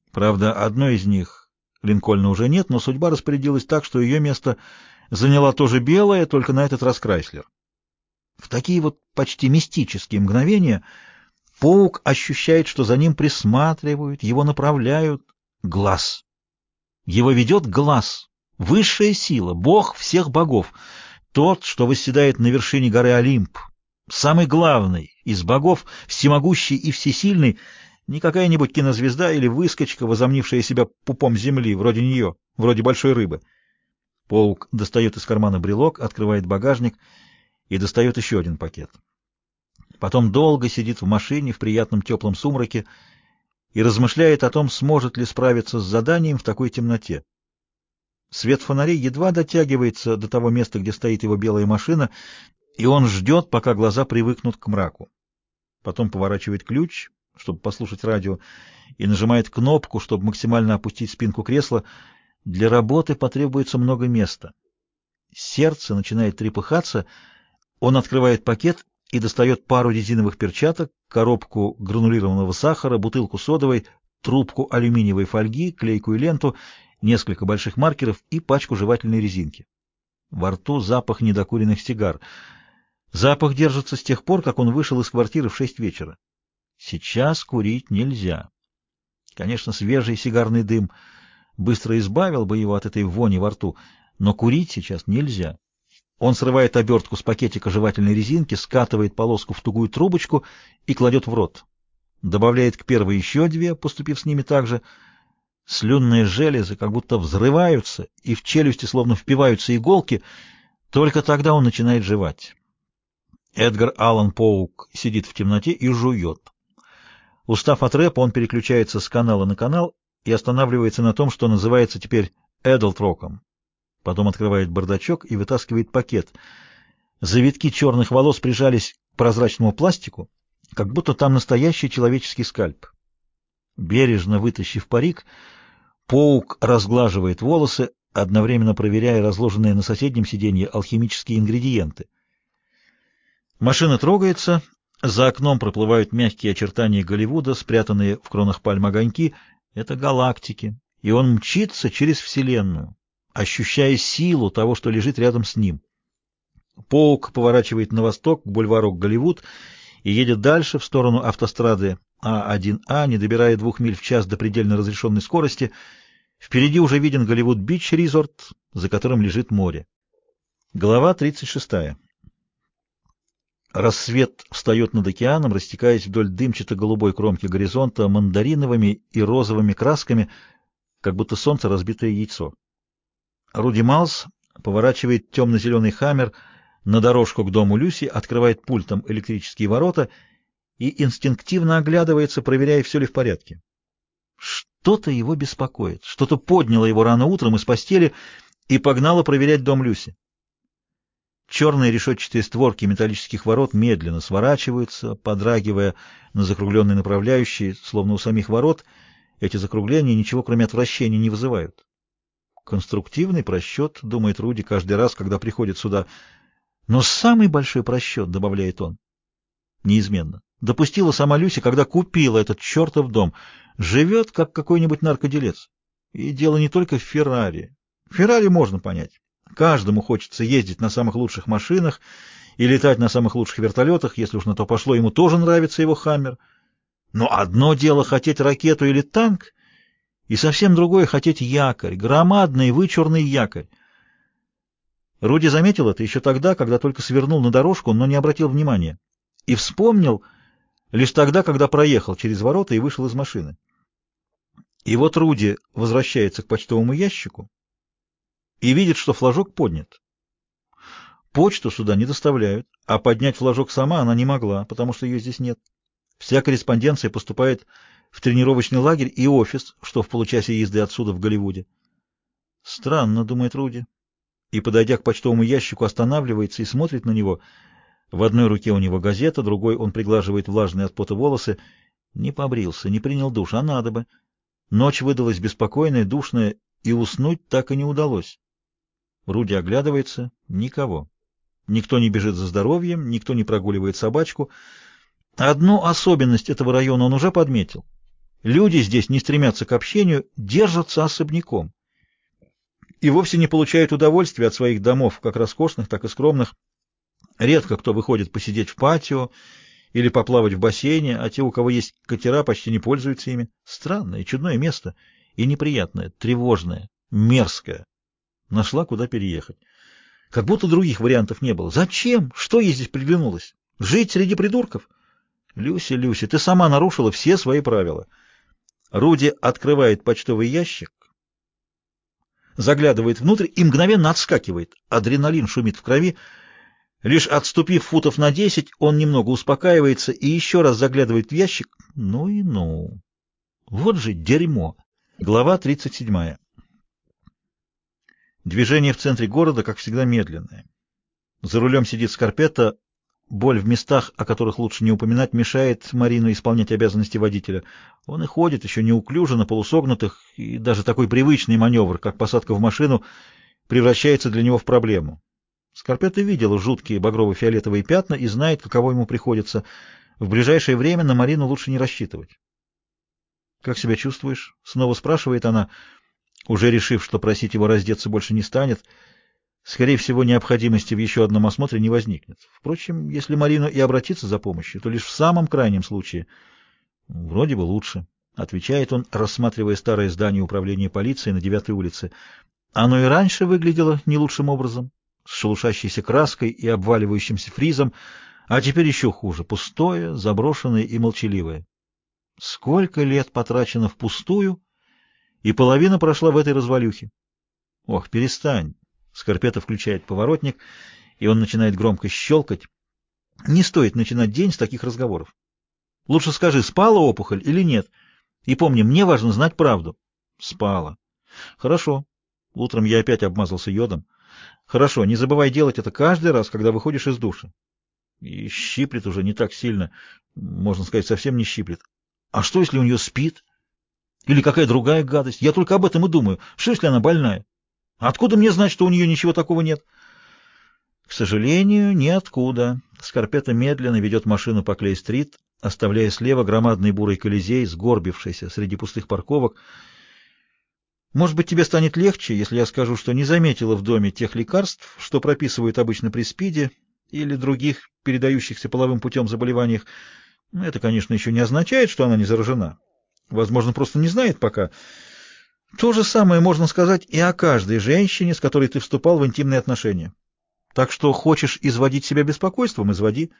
Правда, одной из них, Линкольна, уже нет, но судьба распорядилась так, что ее место заняла тоже белая, только на этот раз Крайслер. В такие вот почти мистические мгновения Паук ощущает, что за ним присматривают, его направляют. Глаз. Его ведет глаз. Высшая сила, бог всех богов. Тот, что восседает на вершине горы Олимп. Самый главный из богов, всемогущий и всесильный, не какая-нибудь кинозвезда или выскочка, возомнившая себя пупом земли, вроде нее, вроде большой рыбы. Паук достает из кармана брелок, открывает багажник и достает еще один пакет. Потом долго сидит в машине в приятном теплом сумраке и размышляет о том, сможет ли справиться с заданием в такой темноте. Свет фонарей едва дотягивается до того места, где стоит его белая машина, и он ждет, пока глаза привыкнут к мраку. Потом поворачивает ключ, чтобы послушать радио, и нажимает кнопку, чтобы максимально опустить спинку кресла. Для работы потребуется много места. Сердце начинает трепыхаться, он открывает пакет и достает пару резиновых перчаток, коробку гранулированного сахара, бутылку содовой, трубку алюминиевой фольги, клейкую ленту, несколько больших маркеров и пачку жевательной резинки. Во рту запах недокуренных сигар. Запах держится с тех пор, как он вышел из квартиры в 6 вечера. Сейчас курить нельзя. Конечно, свежий сигарный дым быстро избавил бы его от этой вони во рту, но курить сейчас нельзя. Он срывает обертку с пакетика жевательной резинки, скатывает полоску в тугую трубочку и кладет в рот. Добавляет к первой еще две, поступив с ними так же. Слюнные железы как будто взрываются, и в челюсти словно впиваются иголки. Только тогда он начинает жевать. Эдгар Аллан Паук сидит в темноте и жует. Устав от рэпа, он переключается с канала на канал и останавливается на том, что называется теперь эдлтроком. Потом открывает бардачок и вытаскивает пакет. Завитки черных волос прижались к прозрачному пластику, как будто там настоящий человеческий скальп. Бережно вытащив парик, Паук разглаживает волосы, одновременно проверяя разложенные на соседнем сиденье алхимические ингредиенты. Машина трогается, за окном проплывают мягкие очертания Голливуда, спрятанные в кронах пальм огоньки. Это галактики, и он мчится через Вселенную, ощущая силу того, что лежит рядом с ним. Паук поворачивает на восток, к бульвару Голливуд, и едет дальше, в сторону автострады А1А, не добирая 2 миль в час до предельно разрешенной скорости. Впереди уже виден Голливуд-Бич-резорт, за которым лежит море. Глава 36. Рассвет встает над океаном, растекаясь вдоль дымчато-голубой кромки горизонта мандариновыми и розовыми красками, как будто солнце разбитое яйцо. Руди Малс поворачивает темно-зеленый «Хаммер» на дорожку к дому Люси, открывает пультом электрические ворота и инстинктивно оглядывается, проверяя, все ли в порядке. Что-то его беспокоит, что-то подняло его рано утром из постели и погнало проверять дом Люси. Черные решетчатые створки металлических ворот медленно сворачиваются, подрагивая на закругленной направляющей, словно у самих ворот. Эти закругления ничего, кроме отвращения, не вызывают. Конструктивный просчет, думает Руди каждый раз, когда приходит сюда. Но самый большой просчет, добавляет он, неизменно, допустила сама Люси, когда купила этот чертов дом. Живет, как какой-нибудь наркоделец. И дело не только в Феррари. Феррари можно понять. Каждому хочется ездить на самых лучших машинах и летать на самых лучших вертолетах, если уж на то пошло, ему тоже нравится его «Хаммер». Но одно дело хотеть ракету или танк, и совсем другое хотеть якорь, громадный вычурный якорь. Руди заметил это еще тогда, когда только свернул на дорожку, но не обратил внимания. И вспомнил лишь тогда, когда проехал через ворота и вышел из машины. И вот Руди возвращается к почтовому ящику и видит, что флажок поднят. Почту сюда не доставляют, а поднять флажок сама она не могла, потому что ее здесь нет. Вся корреспонденция поступает в тренировочный лагерь и офис, что в получасе езды отсюда в Голливуде. Странно, думает Руди, и, подойдя к почтовому ящику, останавливается и смотрит на него. В одной руке у него газета, другой он приглаживает влажные от пота волосы. Не побрился, не принял душ, а надо бы. Ночь выдалась беспокойная, душная, и уснуть так и не удалось. Руди оглядывается. Никого. Никто не бежит за здоровьем, никто не прогуливает собачку. Одну особенность этого района он уже подметил. Люди здесь не стремятся к общению, держатся особняком и вовсе не получают удовольствия от своих домов, как роскошных, так и скромных. Редко кто выходит посидеть в патио или поплавать в бассейне, а те, у кого есть катера, почти не пользуются ими. Странное, чудное место и неприятное, тревожное, мерзкое. Нашла, куда переехать. Как будто других вариантов не было. Зачем? Что ей здесь приглянулось? Жить среди придурков? Люси, Люси, ты сама нарушила все свои правила. Руди открывает почтовый ящик, заглядывает внутрь и мгновенно отскакивает. Адреналин шумит в крови. Лишь отступив футов на 10, он немного успокаивается и еще раз заглядывает в ящик. Ну и ну. Вот же дерьмо. Глава 37. Движение в центре города, как всегда, медленное. За рулем сидит Скарпетта. Боль в местах, о которых лучше не упоминать, мешает Марину исполнять обязанности водителя. Он и ходит еще неуклюже, на полусогнутых, и даже такой привычный маневр, как посадка в машину, превращается для него в проблему. Скарпетта видела жуткие багрово-фиолетовые пятна и знает, каково ему приходится. В ближайшее время на Марину лучше не рассчитывать. «Как себя чувствуешь?» — снова спрашивает она, уже решив, что просить его раздеться больше не станет. Скорее всего, необходимости в еще одном осмотре не возникнет. Впрочем, если Марину и обратиться за помощью, то лишь в самом крайнем случае. «Вроде бы лучше», — отвечает он, рассматривая старое здание управления полиции на 9-й улице. Оно и раньше выглядело не лучшим образом, с шелушащейся краской и обваливающимся фризом, а теперь еще хуже — пустое, заброшенное и молчаливое. Сколько лет потрачено впустую, и половина прошла в этой развалюхе. «Ох, перестань!» Скарпетта включает поворотник, и он начинает громко щелкать. Не стоит начинать день с таких разговоров. Лучше скажи, спала опухоль или нет. И помни, мне важно знать правду. Спала. Хорошо. Утром я опять обмазался йодом. Хорошо, не забывай делать это каждый раз, когда выходишь из душа. И щиплет уже не так сильно. Можно сказать, совсем не щиплет. А что, если у нее спит? Или какая другая гадость? Я только об этом и думаю. Что, если она больная? Откуда мне знать, что у нее ничего такого нет? К сожалению, ниоткуда. Скарпетта медленно ведет машину по Клей-стрит, оставляя слева громадный бурый колизей, сгорбившийся среди пустых парковок. Может быть, тебе станет легче, если я скажу, что не заметила в доме тех лекарств, что прописывают обычно при СПИДе или других передающихся половым путем заболеваниях. Это, конечно, еще не означает, что она не заражена. Возможно, просто не знает пока. То же самое можно сказать и о каждой женщине, с которой ты вступал в интимные отношения. Так что хочешь изводить себя беспокойством — изводи.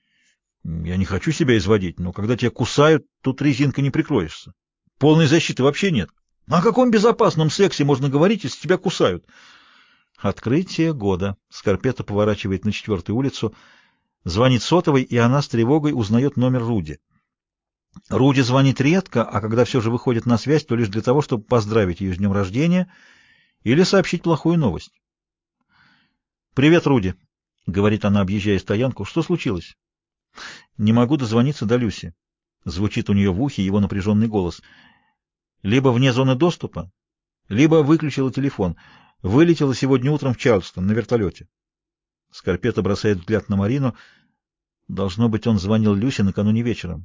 Я не хочу себя изводить, но когда тебя кусают, тут резинкой не прикроешься. Полной защиты вообще нет. О каком безопасном сексе можно говорить, если тебя кусают? Открытие года. Скарпетта поворачивает на 4-ю улицу, звонит сотовой, и она с тревогой узнает номер Руди. Руди звонит редко, а когда все же выходит на связь, то лишь для того, чтобы поздравить ее с днем рождения или сообщить плохую новость. «Привет, Руди», — говорит она, объезжая стоянку. «Что случилось?» «Не могу дозвониться до Люси». Звучит у нее в ухе его напряженный голос. «Либо вне зоны доступа, либо выключила телефон. Вылетела сегодня утром в Чарльстон на вертолете». Скарпетта бросает взгляд на Марину. Должно быть, он звонил Люсе накануне вечером.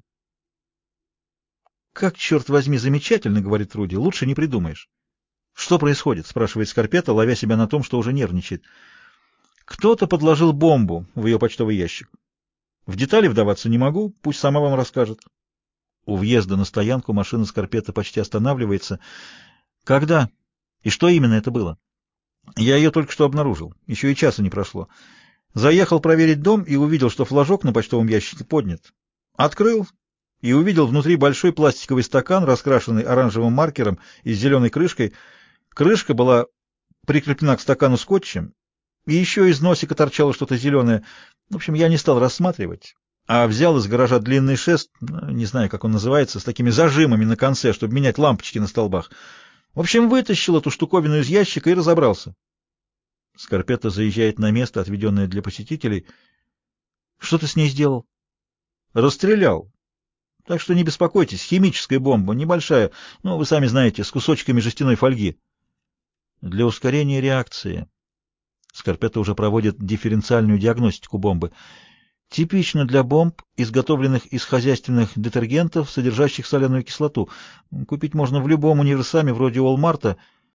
«Как, черт возьми, замечательно», — говорит Руди, — «лучше не придумаешь». «Что происходит?» — спрашивает Скарпетта, ловя себя на том, что уже нервничает. «Кто-то подложил бомбу в ее почтовый ящик. В детали вдаваться не могу, пусть сама вам расскажет». У въезда на стоянку машина Скарпетта почти останавливается. «Когда? И что именно это было?» «Я ее только что обнаружил. Еще и часа не прошло. Заехал проверить дом и увидел, что флажок на почтовом ящике поднят. Открыл и увидел внутри большой пластиковый стакан, раскрашенный оранжевым маркером и с зеленой крышкой. Крышка была прикреплена к стакану скотчем, и еще из носика торчало что-то зеленое. В общем, я не стал рассматривать, а взял из гаража длинный шест, не знаю, как он называется, с такими зажимами на конце, чтобы менять лампочки на столбах. В общем, вытащил эту штуковину из ящика и разобрался». Скарпетта заезжает на место, отведенное для посетителей. «Что ты с ней сделал?» «Расстрелял. Так что не беспокойтесь, химическая бомба, небольшая, вы сами знаете, с кусочками жестяной фольги». «Для ускорения реакции». Скарпетта уже проводит дифференциальную диагностику бомбы. Типично для бомб, изготовленных из хозяйственных детергентов, содержащих соляную кислоту. Купить можно в любом универсаме вроде Walmart.